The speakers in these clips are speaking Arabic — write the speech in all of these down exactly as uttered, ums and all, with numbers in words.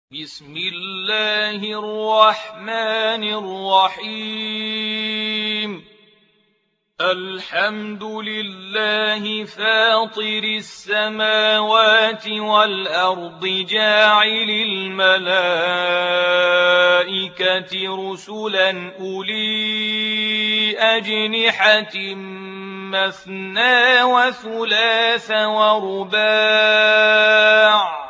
بسم الله الرحمن الرحيم. الحمد لله فاطر السماوات والأرض جاعل الملائكة رسلا أولي أجنحة مثنى وثلاث ورباع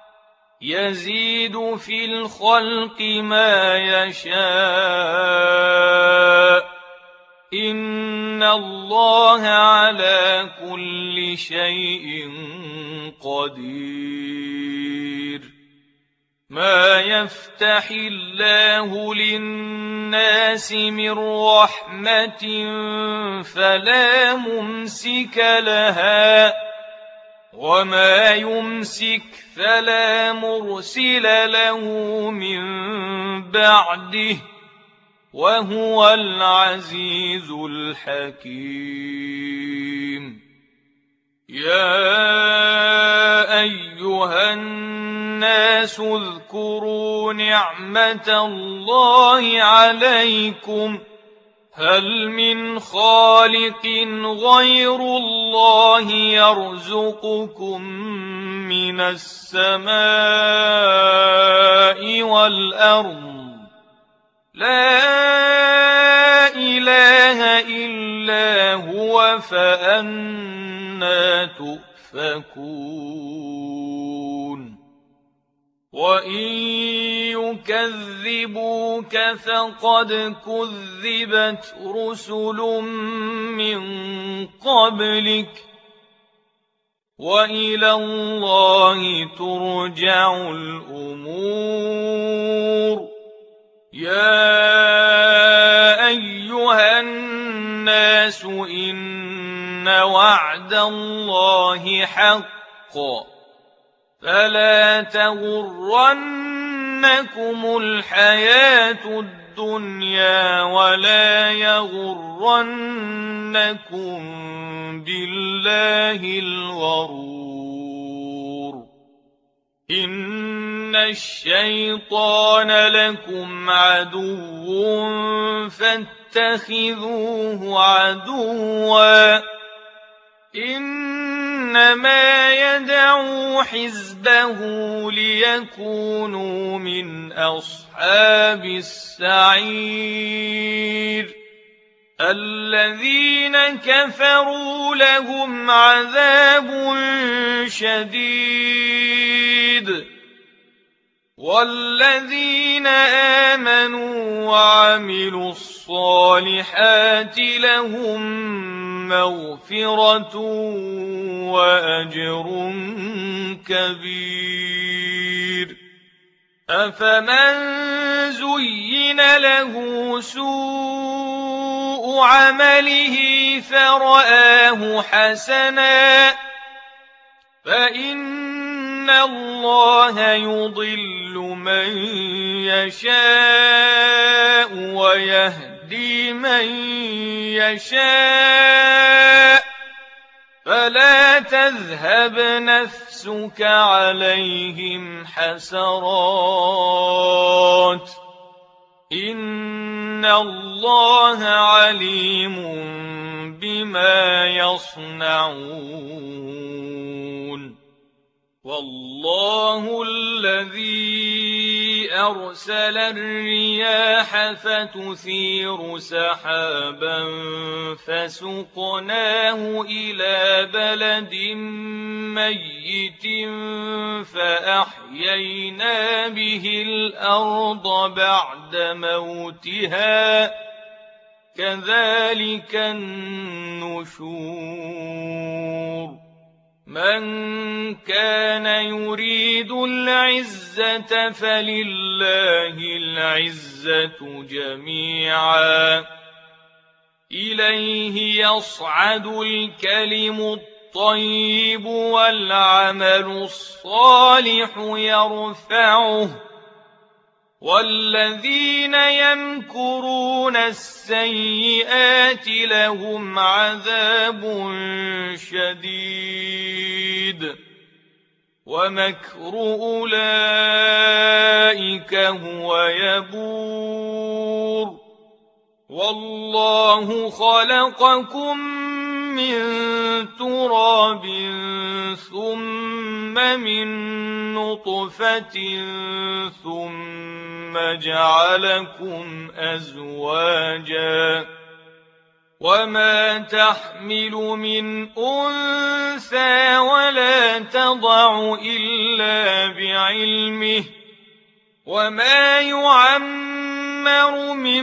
يزيد في الخلق ما يشاء إن الله على كل شيء قدير. ما يفتح الله للناس من رحمة فلا ممسك لها وما يمسك فلا مرسل له من بعده وهو العزيز الحكيم. يا أيها الناس اذكروا نعمة الله عليكم هل من خالق غير الله يرزقكم من السماء والأرض لا إله إلا هو فأنى تؤفكون. وإن يكذبوك فقد كذبت رسل من قبلك وإلى الله ترجع الأمور. يا أيها الناس إن وعد الله حق فلا تغرنكم الحياة الدنيا ولا يغرنكم بالله الغرور. إن الشيطان لكم عدو فاتخذوه عدوا إنما يدعو حزبه ليكونوا من أصحاب السعير. الذين كفروا لهم عذاب شديد والذين آمنوا وعملوا الصالحات لهم مغفرة وأجر كبير. أفمن زين له سوء عمله فرآه حسنا فإن الله يضل من يشاء ويهدي من يشاء فلا تذهب نفسك عليهم حسرات إن الله عليم بما يصنعون. والله الذي أرسل الرياح فتثير سحابا فسقناه إلى بلد ميت فأحيينا به الأرض بعد موتها كذلك النشور. من كان يريد العزة فلله العزة جميعا إليه يصعد الكلم الطيب والعمل الصالح يرفعه والذين يمكرون السيئات لهم عذاب شديد ومكر أولئك وهو يبور والله خلقكم من تراب ثم من نطفة ثم جعلكم أزواجا وما تحمل من أنثى ولا تضع إلا بعلمه وما يعمر من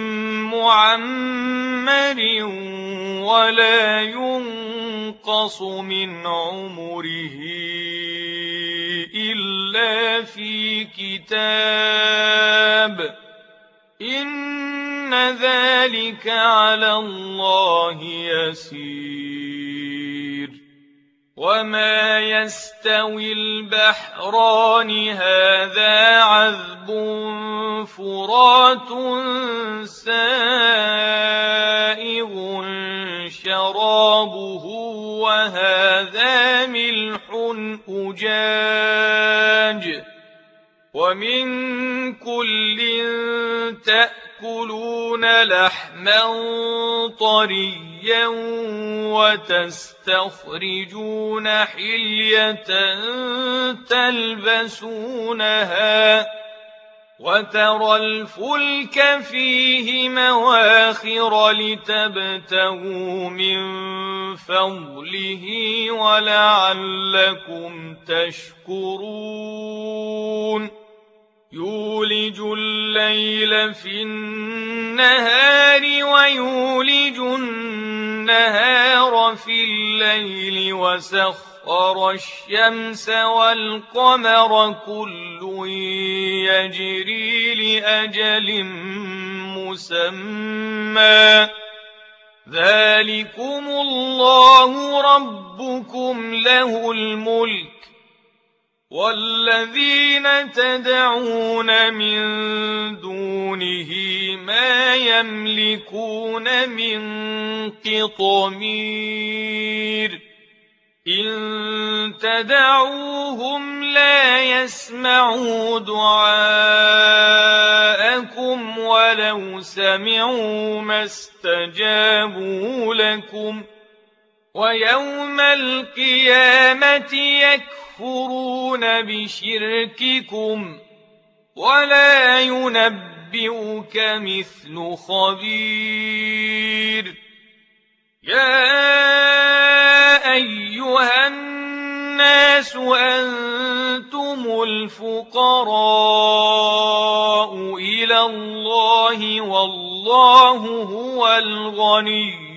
معمر ولا ينقص من عمره إلا في كتاب إن ذلك على الله يسير وما يستوي البحران هذا عذب فرات سائغ شرابه وهذا ملح أجاج ومن كل تأكلون لحما طريا وتستخرجون حلية تلبسونها وترى الفلك فيه مواخر لتبتغوا من فضله ولعلكم تشكرون يولج الليل في النهار ويولج النهار في الليل وسخر الشمس والقمر كل يجري لأجل مسمى ذلكم الله ربكم له الملك والذين تدعون من دونه ما يملكون من قطمير إن تدعوهم لا يسمعوا دعاءكم ولو سمعوا ما استجابوا لكم ويوم القيامة يكفرون بشرككم ولا ينبئك مثل خبير يا أيها الناس أنتم الفقراء إلى الله والله هو الغني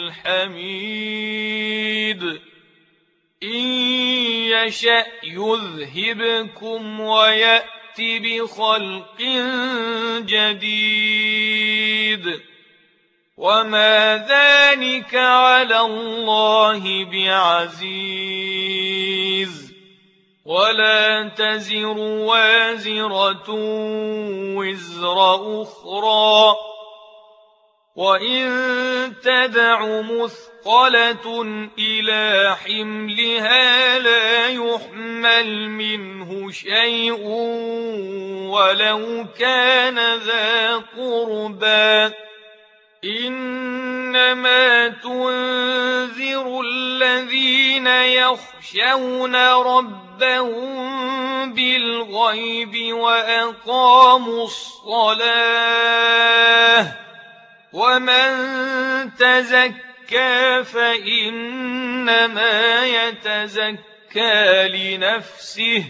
الحميد إن يشأ يذهبكم ويأت بخلق جديد وما ذلك على الله بعزيز ولا تزر وازرة وزر أخرى وإن تدع مثقلة إلى حملها لا يحمل منه شيء ولو كان ذا قربى إنما تنذر الذين يخشون ربهم بالغيب وأقاموا الصلاة ومن تزكى فإنما يتزكى لنفسه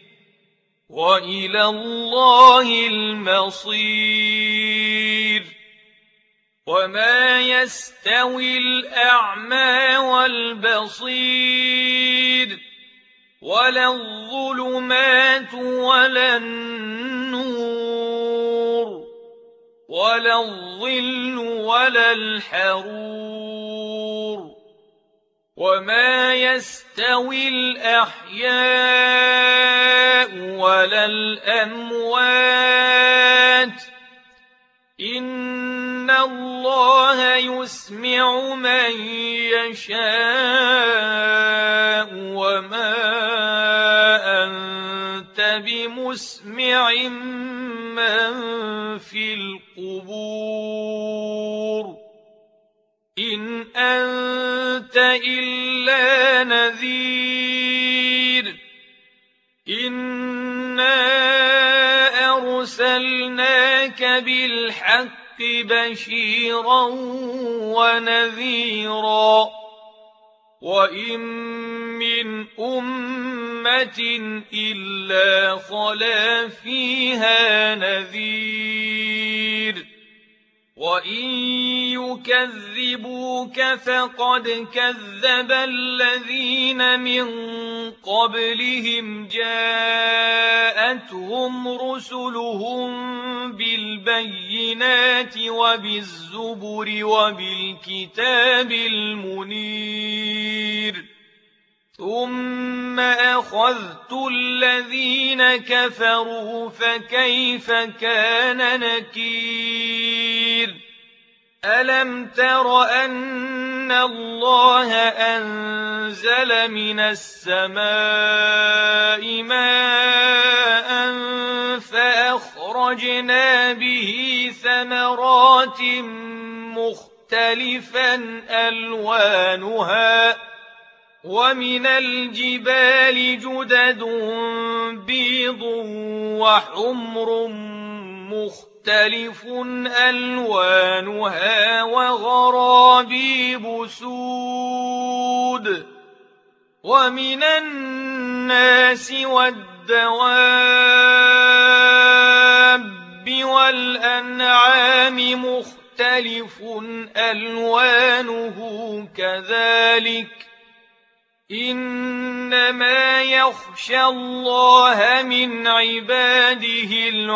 وإلى الله المصير وما يستوي الأعمى والبصير ولا الظلمات ولا النور ولا الظل ولا الحرور وما يستوي الأحياء ولا الأموات إن الله يسمع من يشاء وما أنت بمسمع من في القبور إن أنت إلا نذير إنا أرسلناك بالحق بشيرا ونذيرا وإن من أمة إلا خلا فيها نذير وإن يكذبوك فقد كذب الذين من قبلهم جاءتهم رسلهم بالبينات وبالزبر وبالكتاب المنير ثم أخذت الذين كفروا فكيف كان نكير ألم تر أن الله أنزل من السماء ماء فأخرجنا به ثمرات مختلفا ألوانها ومن الجبال جدد بيض وحمر مختلف ألوانها وغرابيب سود ومن الناس والدواب والأنعام مختلف ألوانه كذلك إنما يخشى الله من عباده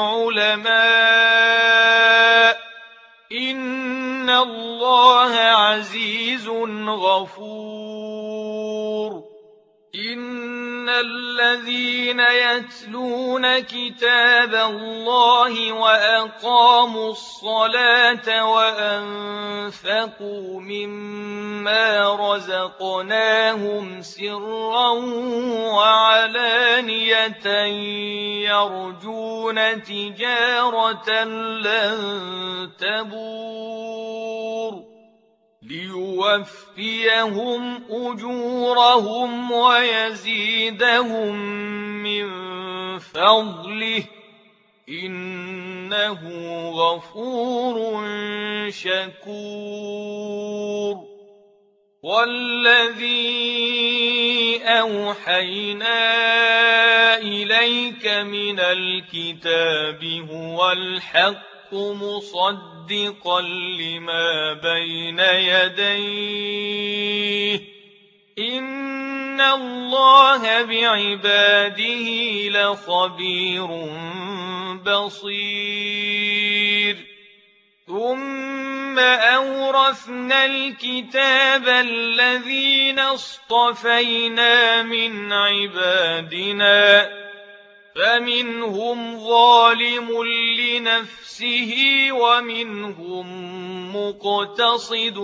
العلماء إن الله عزيز غفور إن الذين يتلون كتاب الله وأقاموا الصلاة وأنفقوا مما رزقناهم سرا وعلانية يرجون تجارة لن تبور ليوفيهم أجورهم ويزيدهم من فضله إنه غفور شكور والذي أوحينا إليك من الكتاب هو الحق مصدقا لما بين يديه إن الله بعباده لخبير بصير ثم أورثنا الكتاب الذين اصطفينا من عبادنا فمنهم ظالم لنفسه ومنهم مقتصد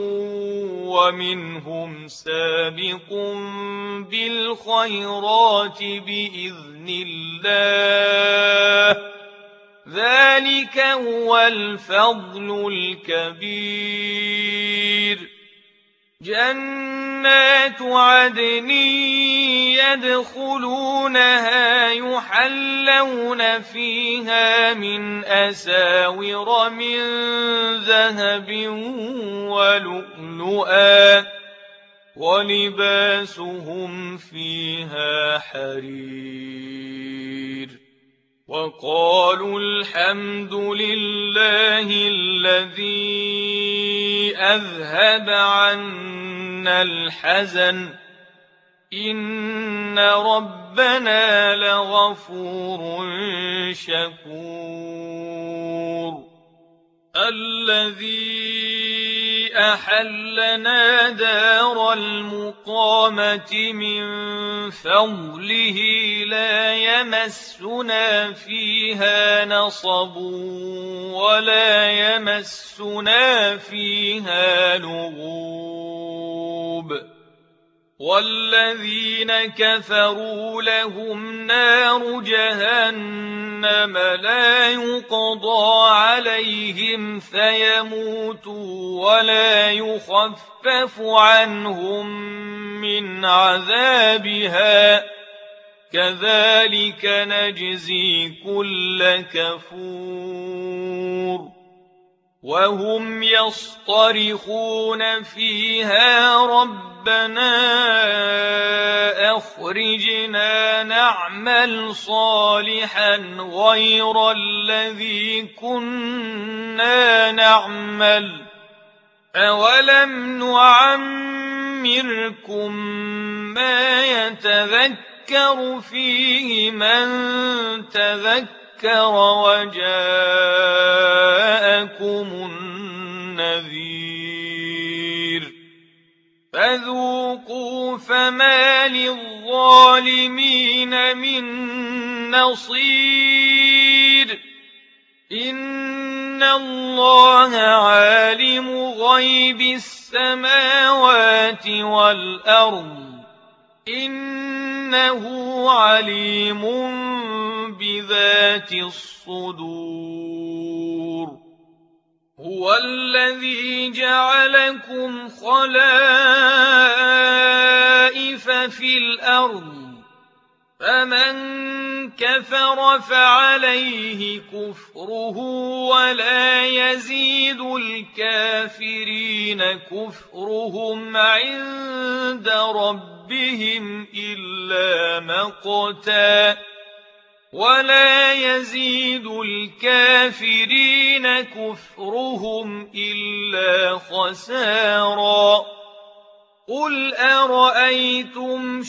ومنهم سابق بالخيرات بإذن الله ذلك هو الفضل الكبير جنات عدن يدخلونها يحلون فيها من أساور من ذهب ولؤلؤا ولباسهم فيها حرير وقالوا الحمد لله الذي أذهب عنا الحزن إن ربنا لغفور شكور الذي أحلنا دار المقامة من فضله لا يمسنا فيها نصب ولا يمسنا فيها لغوب والذين كفروا لهم نار جهنم لا يقضى عليهم فيموتوا ولا يخفف عنهم من عذابها كذلك نجزي كل كفور وهم يصطرخون فيها ربنا أخرجنا نعمل صالحا غير الذي كنا نعمل أولم نعمركم ما يتذكر فيه من تذكر وجاءكم النذير فذوقوا فما للظالمين من نصير إن الله عالم غيب السماوات والأرض إنه عليم بذات الصدور هو الذي جعلكم خلائف في الأرض فمن كفر فعليه كفره ولا يزيد الكافرين كفرهم عند ربهم إلا مقتا ولا يزيد الكافرين كفرهم إلا خسارا قل أرأيتم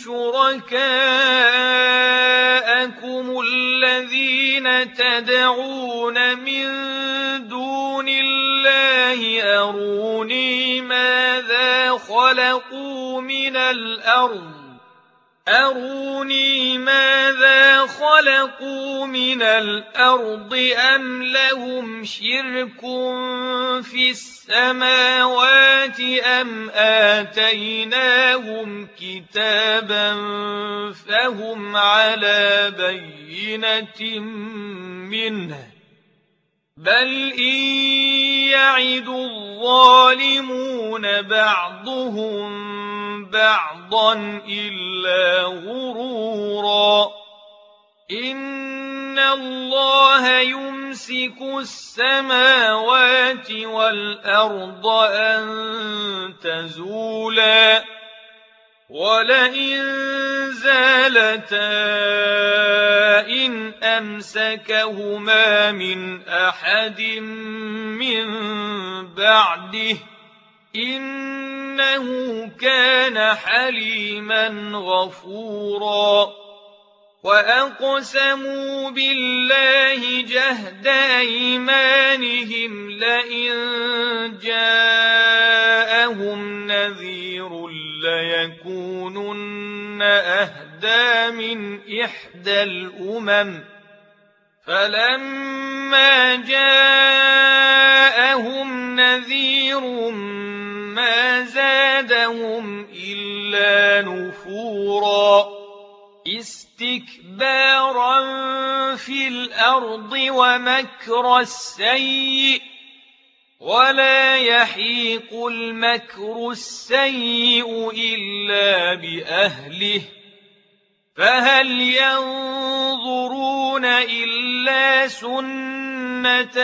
شركاءكم الذين تدعون من دون الله أروني ماذا خلقوا من الأرض أروني ماذا خلقوا من الأرض أم لهم شرك في السماوات أم آتيناهم كتابا فهم على بينة منه بل إن يعد الظالمون بعضهم بعضا إلا غرورا إن الله يمسك السماوات والأرض أن تزولا ولئن زالتا إن أمسكهما من أحد من بعده إنه كان حليما غفورا وأقسموا بالله جهد أيمانهم لئن جاءهم نذير ليكونن أهدى من إحدى الأمم فلما جاءهم نذير ما زادهم إلا نفورا استكبارا في الأرض ومكر السيء ولا يحيق المكر السيء إلا بأهله فهل ينظرون إلا سنة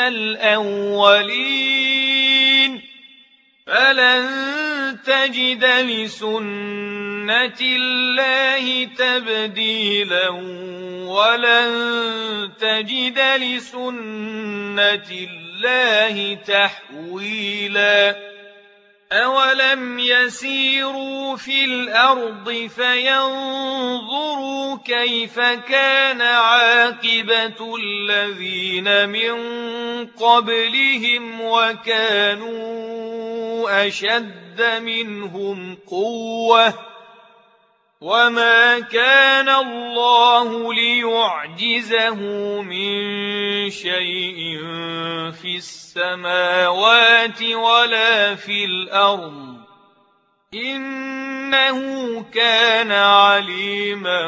الأولين فلن تجد لسنة الله تبديلا ولن تجد لسنة الله تحويلا أولم يسيروا في الأرض فينظروا كيف كان عاقبة الذين من قبلهم وكانوا أشد منهم قوة وما كان الله ليعجزه من شيء في السماوات ولا في الأرض إنه كان عليما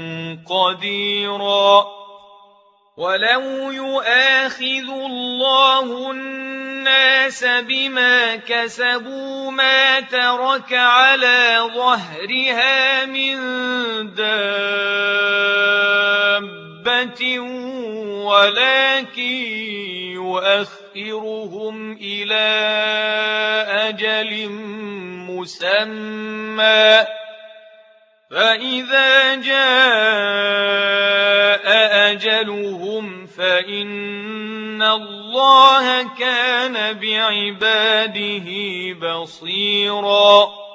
قديرا ولو يؤاخذ الله الناس بما كسبوا ما ترك على ظهرها من دابة ولكن يؤخرهم إلى أجل مسمى فإذا جاء أجلهم فإن الله كان بعباده بصيراً